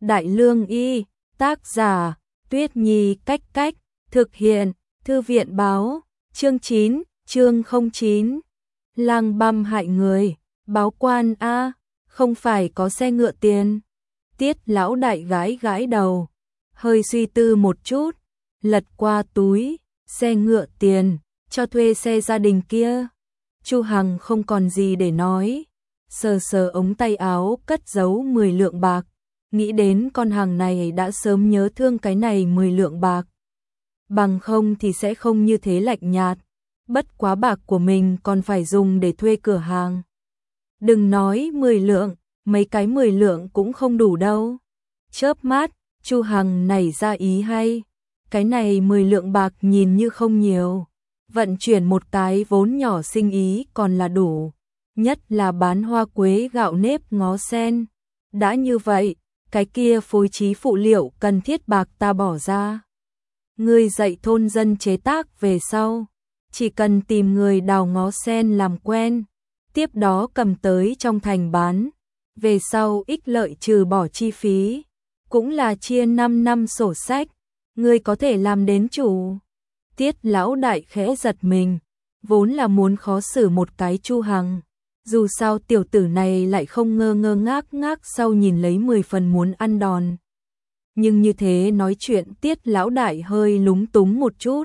Đại Lương Y, tác giả, Tuyết Nhi Cách Cách, thực hiện, Thư viện báo, chương 9, chương 09. Lang băm hại người, báo quan a, không phải có xe ngựa tiền. Tiết lão đại gãi gãi đầu, hơi suy tư một chút, lật qua túi, xe ngựa tiền, cho thuê xe gia đình kia. Chu Hằng không còn gì để nói, sờ sờ ống tay áo cất giấu 10 lượng bạc, nghĩ đến con hàng này đã sớm nhớ thương cái này 10 lượng bạc. Bằng không thì sẽ không như thế lạnh nhạt, bất quá bạc của mình còn phải dùng để thuê cửa hàng. Đừng nói 10 lượng, mấy cái 10 lượng cũng không đủ đâu. Chớp mắt, Chu Hằng nảy ra ý hay, cái này 10 lượng bạc nhìn như không nhiều, vận chuyển một cái vốn nhỏ sinh ý còn là đủ, nhất là bán hoa quế gạo nếp ngó sen. Đã như vậy, cái kia phối trí phụ liệu cần thiết bạc ta bỏ ra. Ngươi dạy thôn dân chế tác về sau, chỉ cần tìm người đào ngó sen làm quen, tiếp đó cầm tới trong thành bán, về sau ích lợi trừ bỏ chi phí, cũng là chia 5 năm sổ sách, ngươi có thể làm đến chủ. Tiết lão đại khẽ giật mình, vốn là muốn khó xử một cái Chu Hằng, dù sao tiểu tử này lại không ngơ ngác sau nhìn lấy 10 phần muốn ăn đòn. Nhưng như thế nói chuyện Tiết lão đại hơi lúng túng một chút,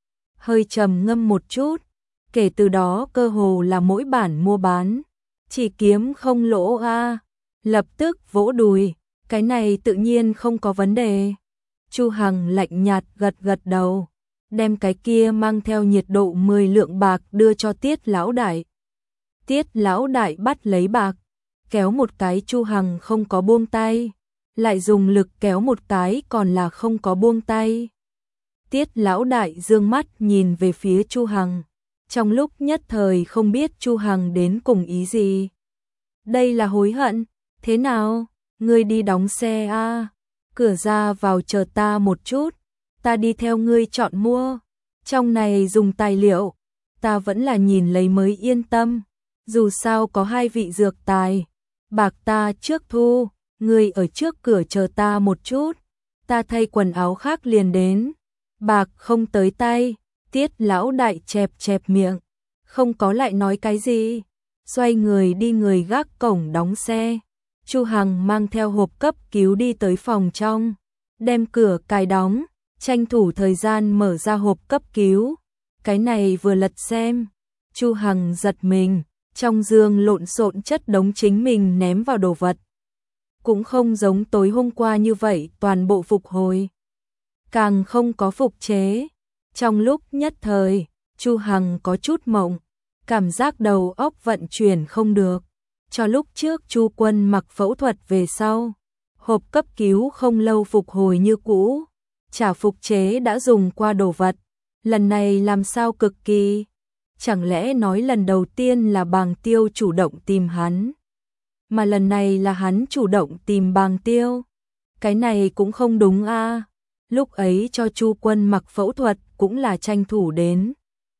hơi trầm ngâm một chút, kể từ đó cơ hồ là mỗi bản mua bán, chỉ kiếm không lỗ a. Lập tức vỗ đùi, cái này tự nhiên không có vấn đề. Chu Hằng lạnh nhạt gật đầu, đem cái kia mang theo nhiệt độ 10 lượng bạc đưa cho Tiết lão đại. Tiết lão đại bắt lấy bạc, kéo một cái Chu Hằng không có buông tay, lại dùng lực kéo một cái còn là không có buông tay. Tiết lão đại dương mắt nhìn về phía Chu Hằng, trong lúc nhất thời không biết Chu Hằng đến cùng ý gì. Đây là hối hận, thế nào, ngươi đi đóng xe a, cửa ra vào chờ ta một chút, ta đi theo ngươi chọn mua, trong này dùng tài liệu, ta vẫn là nhìn lấy mới yên tâm, dù sao có 2 vị dược tài, bạc ta trước thu, ngươi ở trước cửa chờ ta một chút, ta thay quần áo khác liền đến. Bạc không tới tay, Tiết lão đại chẹp miệng, không có lại nói cái gì, xoay người đi người gác cổng đóng xe. Chu Hằng mang theo hộp cấp cứu đi tới phòng trong, đem cửa cài đóng, tranh thủ thời gian mở ra hộp cấp cứu. Cái này vừa lật xem, Chu Hằng giật mình, trong giường lộn xộn chất đống chính mình ném vào đồ vật. Cũng không giống tối hôm qua như vậy toàn bộ phục hồi, càng không có phục chế. Trong lúc nhất thời, Chu Hằng có chút mộng, cảm giác đầu óc vận chuyển không được. Cho lúc trước Chu Quân mặc phẫu thuật về sau, hộp cấp cứu không lâu phục hồi như cũ, chả phục chế đã dùng qua đồ vật, lần này làm sao cực kỳ. Chẳng lẽ nói lần đầu tiên là Bàng Tiêu chủ động tìm hắn, mà lần này là hắn chủ động tìm Bàng Tiêu? Cái này cũng không đúng a. Lúc ấy cho Chu Quân mặc phẫu thuật cũng là tranh thủ đến,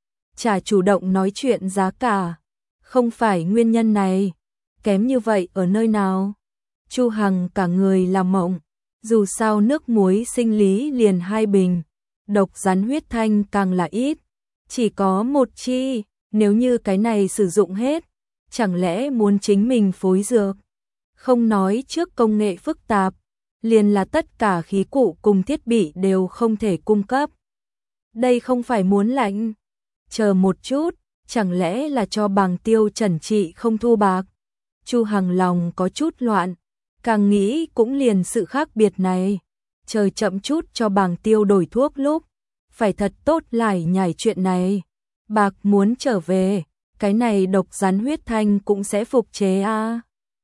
chả chủ động nói chuyện giá cả, không phải nguyên nhân này. Kém như vậy ở nơi nào? Chu Hằng cả người làm mộng, dù sao nước muối sinh lý liền 2 bình, độc rắn huyết thanh càng là ít, chỉ có 1 chi, nếu như cái này sử dụng hết, chẳng lẽ muốn chính mình phối dược? Không nói trước công nghệ phức tạp, liền là tất cả khí cụ cùng thiết bị đều không thể cung cấp. Đây không phải muốn lạnh, chờ một chút, chẳng lẽ là cho Bàng Tiêu trần trị không thu bạc? Chu Hằng lòng có chút loạn, càng nghĩ cũng liền sự khác biệt này, chờ chậm chút cho Bàng Tiêu đổi thuốc lúc, phải thật tốt lải nhải chuyện này. Bạc muốn trở về, cái này độc rắn huyết thanh cũng sẽ phục chế a.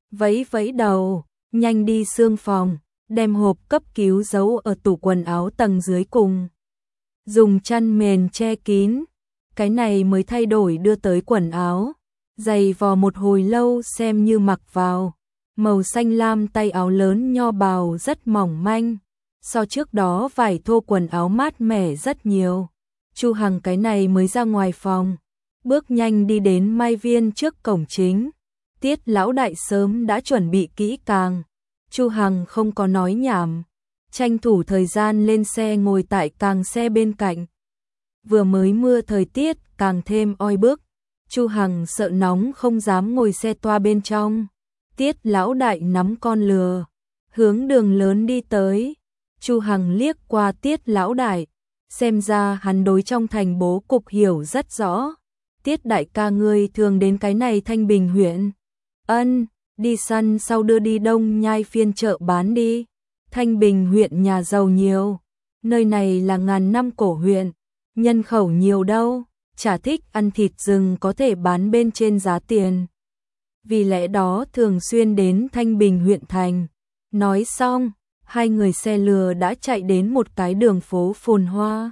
Vẫy đầu, nhanh đi xương phòng, đem hộp cấp cứu giấu ở tủ quần áo tầng dưới cùng, dùng chăn mền che kín, cái này mới thay đổi đưa tới quần áo. Giày vò một hồi lâu xem như mặc vào, màu xanh lam tay áo lớn nho bào rất mỏng manh, so trước đó vải thô quần áo mát mẻ rất nhiều. Chu Hằng cái này mới ra ngoài phòng, bước nhanh đi đến Mai Viên trước cổng chính. Tiết lão đại sớm đã chuẩn bị kỹ càng, Chu Hằng không có nói nhảm, tranh thủ thời gian lên xe ngồi tại càng xe bên cạnh. Vừa mới mưa thời tiết càng thêm oi bức, Chu Hằng sợ nóng không dám ngồi xe toa bên trong. Tiết lão đại nắm con lừa, hướng đường lớn đi tới. Chu Hằng liếc qua Tiết lão đại, xem ra hắn đối trong thành bố cục hiểu rất rõ. Tiết đại ca ngươi thường đến cái này Thanh Bình huyện. Ân, đi săn sau đưa đi Đông Nhai phiên chợ bán đi. Thanh Bình huyện nhà giàu nhiều, nơi này là ngàn năm cổ huyện, nhân khẩu nhiều đâu, chả thích ăn thịt rừng có thể bán bên trên giá tiền. Vì lẽ đó thường xuyên đến Thanh Bình huyện thành. Nói xong, hai người xe lừa đã chạy đến một cái đường phố phồn hoa.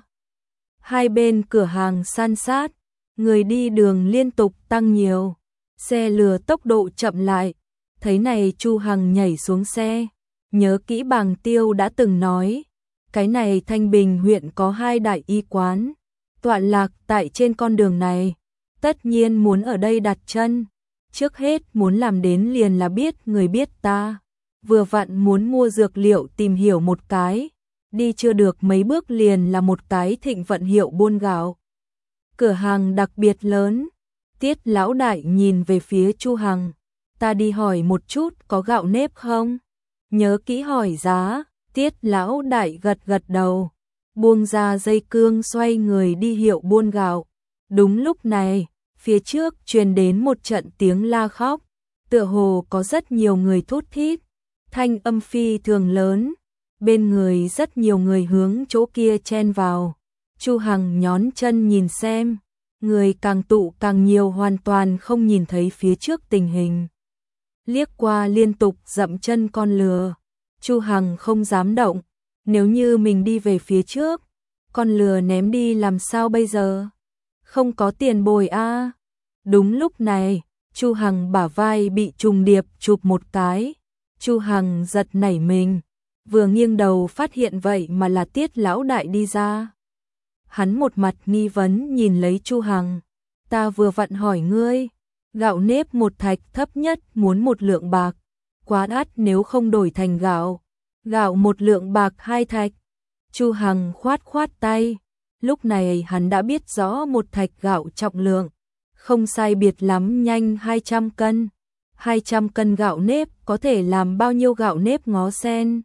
Hai bên cửa hàng san sát, người đi đường liên tục tăng nhiều. Xe lừa tốc độ chậm lại, thấy này Chu Hằng nhảy xuống xe. Nhớ kỹ Bàng Tiêu đã từng nói, cái này Thanh Bình huyện có hai đại y quán, tọa lạc tại trên con đường này, tất nhiên muốn ở đây đặt chân. Trước hết muốn làm đến liền là biết người biết ta, vừa vặn muốn mua dược liệu tìm hiểu một cái, đi chưa được mấy bước liền là một cái Thịnh Vận hiệu buôn gạo. Cửa hàng đặc biệt lớn. Tiết lão đại nhìn về phía Chu Hằng, ta đi hỏi một chút có gạo nếp không? Nhớ kỹ hỏi giá. Tiết lão đại gật gật đầu, buông ra dây cương xoay người đi hiệu buôn gạo. Đúng lúc này, phía trước truyền đến một trận tiếng la khóc, tựa hồ có rất nhiều người thút thít, thanh âm phi thường lớn, bên người rất nhiều người hướng chỗ kia chen vào. Chu Hằng nhón chân nhìn xem, người càng tụ càng nhiều, hoàn toàn không nhìn thấy phía trước tình hình. Liếc qua liên tục dậm chân con lừa, Chu Hằng không dám động, nếu như mình đi về phía trước, con lừa ném đi làm sao bây giờ? Không có tiền bồi a. Đúng lúc này, Chu Hằng bả vai bị trùng điệp chụp một cái. Chu Hằng giật nảy mình, vừa nghiêng đầu phát hiện vậy mà là Tiết lão đại đi ra. Hắn một mặt nghi vấn nhìn lấy Chu Hằng, ta vừa vặn hỏi ngươi, gạo nếp một thạch thấp nhất muốn 1 lượng bạc, quá đắt nếu không đổi thành gạo. Gạo 1 lượng bạc 2 thạch. Chu Hằng khoát khoát tay, lúc này hắn đã biết rõ 1 thạch gạo trọng lượng, không sai biệt lắm nhanh 200 cân. 200 cân gạo nếp có thể làm bao nhiêu gạo nếp ngó sen?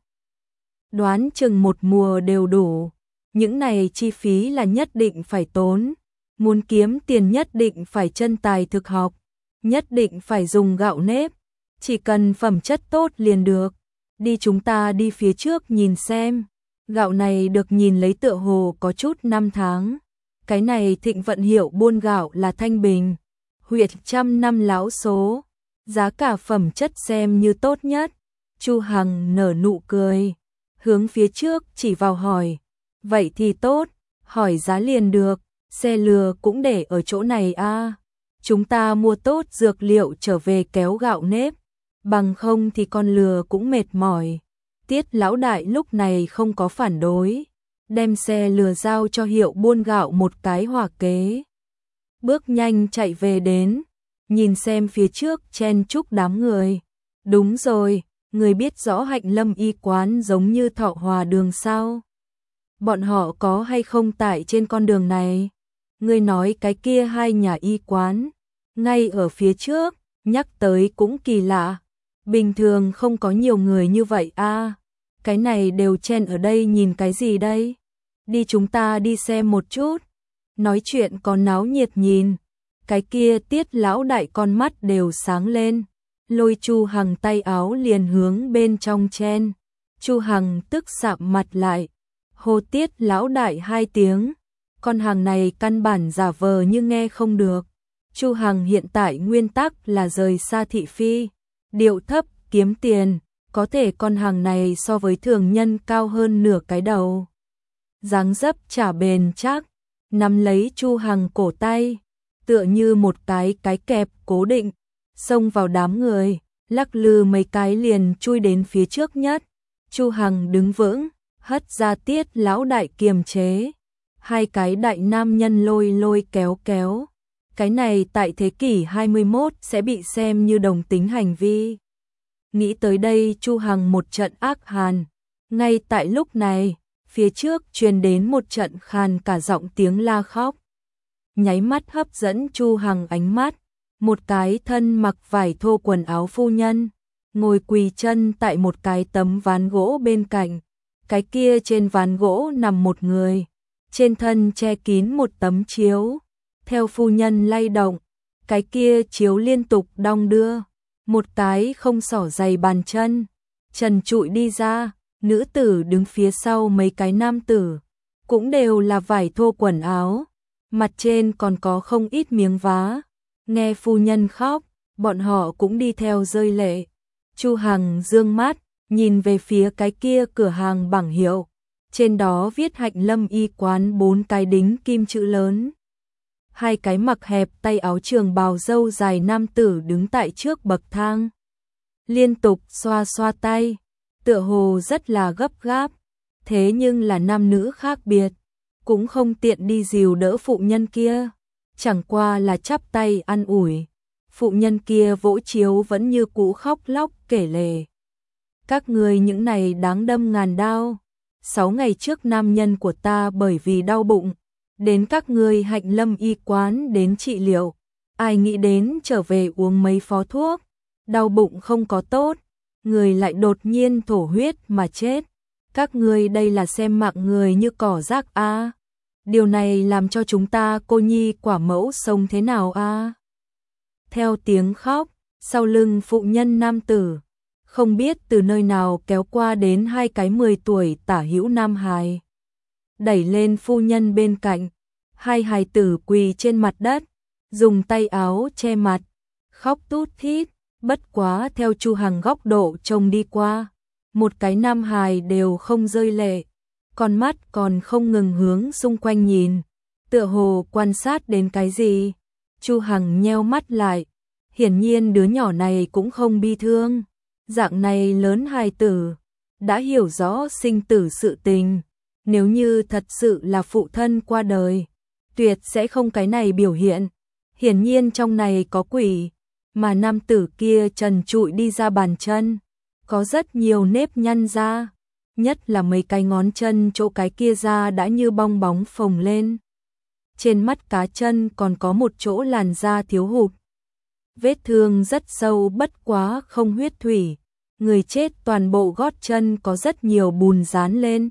Đoán chừng một mùa đều đủ. Những này chi phí là nhất định phải tốn. Muốn kiếm tiền nhất định phải chân tài thực học, nhất định phải dùng gạo nếp, chỉ cần phẩm chất tốt liền được. Đi, chúng ta đi phía trước nhìn xem. Gạo này được nhìn lấy tựa hồ có chút năm tháng. Cái này Thịnh Vận hiệu buôn gạo là Thanh Bình huyện 100 năm lão số, giá cả phẩm chất xem như tốt nhất. Chu Hằng nở nụ cười, hướng phía trước chỉ vào hỏi, vậy thì tốt, hỏi giá liền được, xe lừa cũng để ở chỗ này a. Chúng ta mua tốt dược liệu trở về kéo gạo nếp, bằng không thì con lừa cũng mệt mỏi. Tiết lão đại lúc này không có phản đối, đem xe lừa giao cho hiệu buôn gạo một cái hỏa kế. Bước nhanh chạy về đến, nhìn xem phía trước chen chúc đám người. Đúng rồi, người biết rõ Hạnh Lâm y quán giống như Thọ Hòa đường sao? Bọn họ có hay không tại trên con đường này? Người nói cái kia hai nhà y quán, ngay ở phía trước, nhắc tới cũng kỳ lạ. Bình thường không có nhiều người như vậy a. Cái này đều chen ở đây nhìn cái gì đây? Đi, chúng ta đi xem một chút. Nói chuyện còn náo nhiệt nhìn. Cái kia Tiết lão đại con mắt đều sáng lên, lôi Chu Hằng tay áo liền hướng bên trong chen. Chu Hằng tức sạm mặt lại, hô Tiết lão đại 2 tiếng. Con hàng này căn bản giả vờ như nghe không được. Chu Hằng hiện tại nguyên tắc là rời xa thị phi, điệu thấp kiếm tiền, có thể con hàng này so với thường nhân cao hơn nửa cái đầu. Dáng dấp chả bền chắc, nắm lấy Chu Hằng cổ tay, tựa như một cái kẹp cố định, xông vào đám người, lắc lư mấy cái liền chui đến phía trước nhất. Chu Hằng đứng vững, hất ra Tiết lão đại kiềm chế. 2 cái đại nam nhân lôi kéo. Cái này tại thế kỷ 21 sẽ bị xem như đồng tính hành vi. Nghĩ tới đây Chu Hằng một trận ác hàn. Ngay tại lúc này, phía trước truyền đến một trận khàn cả giọng tiếng la khóc. Nháy mắt hấp dẫn Chu Hằng ánh mắt, một cái thân mặc vải thô quần áo phu nhân, ngồi quỳ chân tại một cái tấm ván gỗ bên cạnh. Cái kia trên ván gỗ nằm một người, trên thân che kín một tấm chiếu. Theo phu nhân lay động, cái kia chiếu liên tục đong đưa, một cái không xỏ giày bàn chân, trần trụi đi ra. Nữ tử đứng phía sau mấy cái nam tử, cũng đều là vải thô quần áo, mặt trên còn có không ít miếng vá. Nghe phu nhân khóc, bọn họ cũng đi theo rơi lệ. Chu Hằng dương mắt, nhìn về phía cái kia cửa hàng bảng hiệu, trên đó viết Hạnh Lâm y quán 4 cái đính kim chữ lớn. Hai cái mặc hẹp tay áo trường bào râu dài nam tử đứng tại trước bậc thang, liên tục xoa xoa tay, tựa hồ rất là gấp gáp. Thế nhưng là nam nữ khác biệt, cũng không tiện đi dìu đỡ phụ nhân kia, chẳng qua là chắp tay an ủi. Phụ nhân kia vỗ chiếu vẫn như cũ khóc lóc kể lể. Các người những này đáng đâm ngàn đao. 6 ngày trước nam nhân của ta bởi vì đau bụng, đến các ngươi Hạnh Lâm y quán đến trị liệu. Ai nghĩ đến trở về uống mấy phó thuốc, đau bụng không có tốt, người lại đột nhiên thổ huyết mà chết. Các ngươi đây là xem mạng người như cỏ rác a. Điều này làm cho chúng ta cô nhi quả mẫu sống thế nào a? Theo tiếng khóc, sau lưng phụ nhân nam tử, không biết từ nơi nào kéo qua đến hai cái 10 tuổi tả hữu nam hài. Đẩy lên phu nhân bên cạnh, hai hài tử quỳ trên mặt đất, dùng tay áo che mặt, khóc tút thít. Bất quá theo Chu Hằng góc độ trông đi qua, một cái nam hài đều không rơi lệ, con mắt còn không ngừng hướng xung quanh nhìn, tựa hồ quan sát đến cái gì. Chu Hằng nheo mắt lại, hiển nhiên đứa nhỏ này cũng không bi thương. Dạng này lớn hài tử, đã hiểu rõ sinh tử sự tình, nếu như thật sự là phụ thân qua đời, tuyệt sẽ không cái này biểu hiện. Hiển nhiên trong này có quỷ, mà nam tử kia trần trụi đi ra bàn chân, có rất nhiều nếp nhăn ra, nhất là mấy cái ngón chân chỗ cái kia da đã như bong bóng phồng lên. Trên mắt cá chân còn có một chỗ làn da thiếu hụt. Vết thương rất sâu bất quá không huyết thủy. Người chết toàn bộ gót chân có rất nhiều bùn dán lên.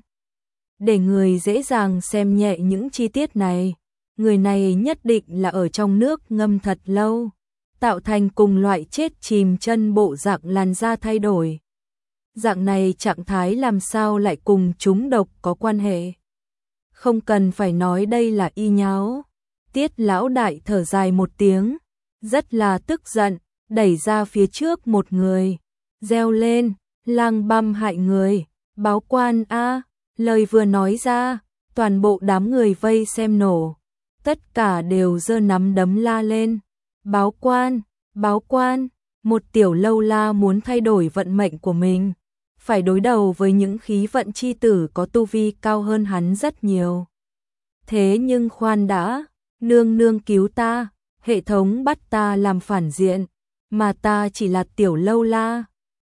Để người dễ dàng xem nhẹ những chi tiết này, người này nhất định là ở trong nước ngâm thật lâu, tạo thành cùng loại chết chìm chân bộ dạng làn da thay đổi. Dạng này trạng thái làm sao lại cùng trúng độc có quan hệ? Không cần phải nói đây là y nháo. Tiết lão đại thở dài một tiếng, rất là tức giận, đẩy ra phía trước một người, reo lên, lang băm hại người, báo quan a. Lời vừa nói ra, toàn bộ đám người vây xem nổ, tất cả đều giơ nắm đấm la lên, báo quan, báo quan. Một tiểu lâu la muốn thay đổi vận mệnh của mình, phải đối đầu với những khí vận chi tử có tu vi cao hơn hắn rất nhiều. Thế nhưng khoan đã, nương nương cứu ta, hệ thống bắt ta làm phản diện, mà ta chỉ là tiểu lâu la,